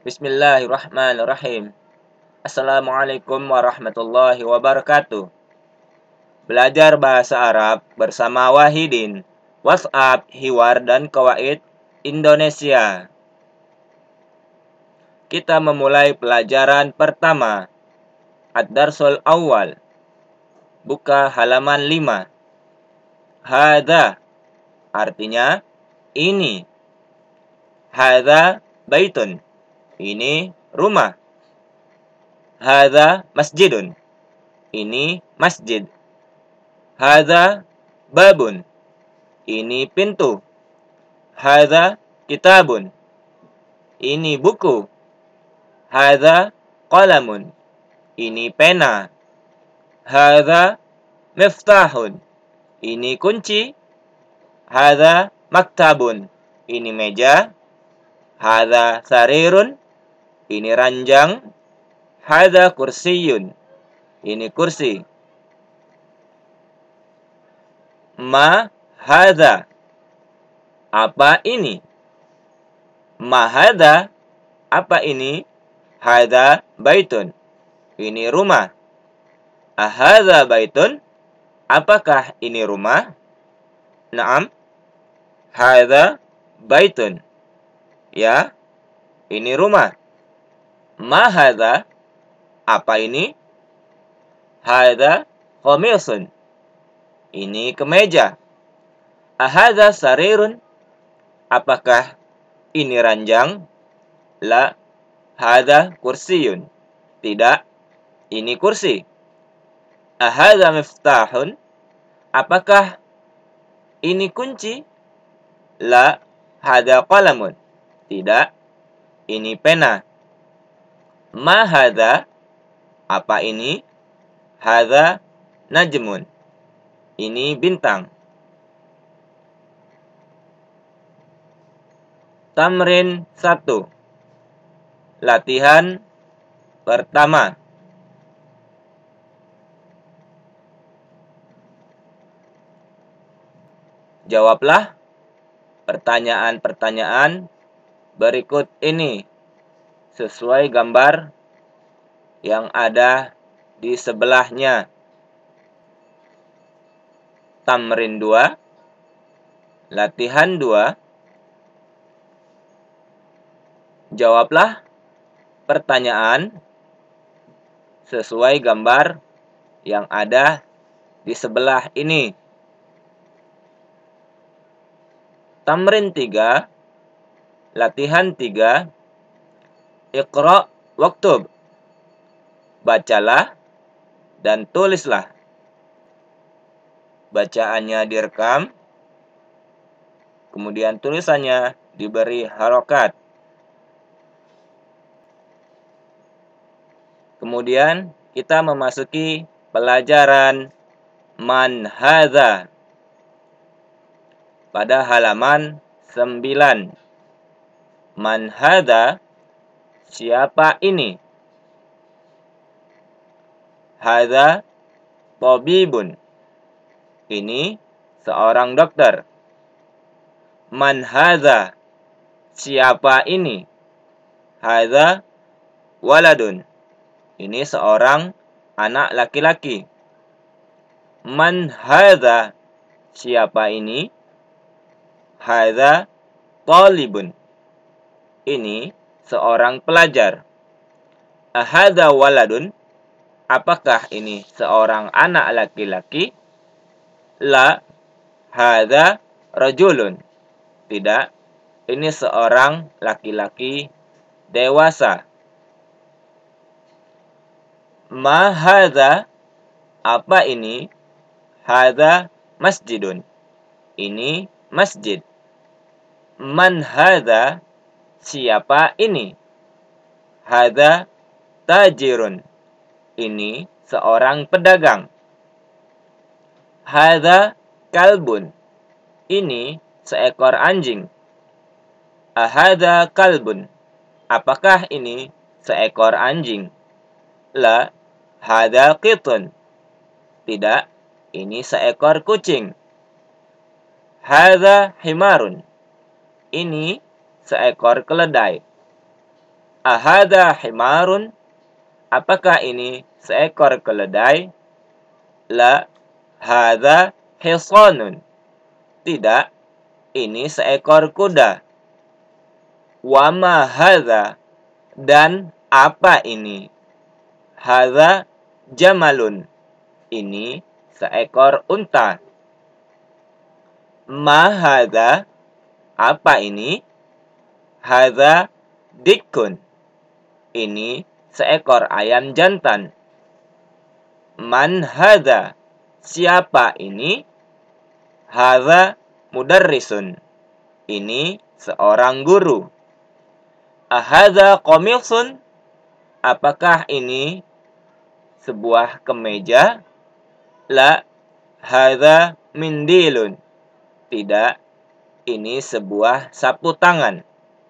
Bismillahirrahmanirrahim. Assalamualaikum warahmatullahi wabarakatuh. Belajar bahasa Arab bersama Wahidin. WhatsApp, Hiwar, dan Kawaid Indonesia. Kita memulai pelajaran pertama. Ad-Darsul Awal. Buka halaman 5. Hadza artinya ini. Hadza baitun. Ini rumah. Hadza masjidun. Ini masjid. Hadza babun. Ini pintu. Hadza kitabun. Ini buku. Hadza qalamun. Ini pena. Hadza miftahun. Ini kunci. Hadza maktabun. Ini meja. Hadza sarirun. Ini ranjang. Hadza kursiyun. Ini kursi. Ma hadza. Apa ini? Ma hadza. Apa ini? Hadza baitun. Ini rumah. Ahadza baitun. Apakah ini rumah? Naam. Hadza baitun. Ya, ini rumah. Ma hadza. Apa ini? Hadza khamisun. Ini kemeja. Ahadza sarirun. Apakah ini ranjang? La. Hadza kursiyun. Tidak, ini kursi. Ahadza miftahun. Apakah ini kunci? La. Hadza qalamun. Tidak, ini pena. Ma hadza. Apa ini? Hadza najmun. Ini bintang. Tamrin 1. Latihan pertama. Jawablah pertanyaan-pertanyaan berikut ini sesuai gambar yang ada di sebelahnya. Tamrin 2. Latihan 2. Jawablah pertanyaan sesuai gambar yang ada di sebelah ini. Tamrin 3. Latihan 3. Iqra waktub. Bacalah dan tulislah. Bacaannya direkam, kemudian tulisannya diberi harokat. Kemudian kita memasuki pelajaran man hadza pada halaman 9. Man hadza. Siapa ini? Hadza tabibun. Ini seorang dokter. Man hadza. Siapa ini? Hadza waladun. Ini seorang anak laki-laki. Man hadza. Siapa ini? Hadza talibun. Ini seorang pelajar. Ahadza waladun. Apakah ini seorang anak laki-laki? La. Hadza rajulun. Tidak, ini seorang laki-laki dewasa. Ma hadza. Apa ini? Hadza masjidun. Ini masjid. Man hadza. Siapa ini? Hadza tajirun. Ini seorang pedagang. Hadza kalbun. Ini seekor anjing. Ahadza kalbun. Apakah ini seekor anjing? La. Hadza qitun. Tidak, ini seekor kucing. Hadza himarun. Ini seekor keledai. Ahada himarun? Apakah ini seekor keledai? La, hadha hisanun. Tidak, ini seekor kuda. Wama hadha? Dan apa ini? Hadha jamalun. Ini seekor unta. Ma hadha? Apa ini? Hadha dikun. Ini seekor ayam jantan. Man hadha? Siapa ini? Hadha mudarrisun. Ini seorang guru. Ahadha qamisun? Apakah ini sebuah kemeja? La, hadha mindilun. Tidak, ini sebuah sapu tangan.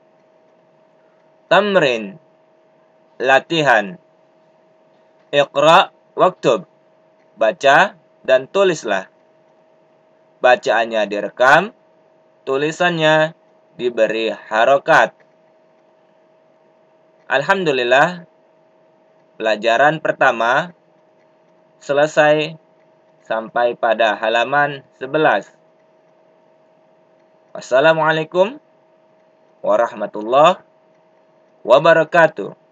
Tamrin, latihan. Iqra waktub. Baca dan tulislah. Bacaannya direkam, tulisannya diberi harokat. Alhamdulillah, pelajaran pertama selesai sampai pada halaman 11. Wassalamualaikum warahmatullahi wabarakatuh.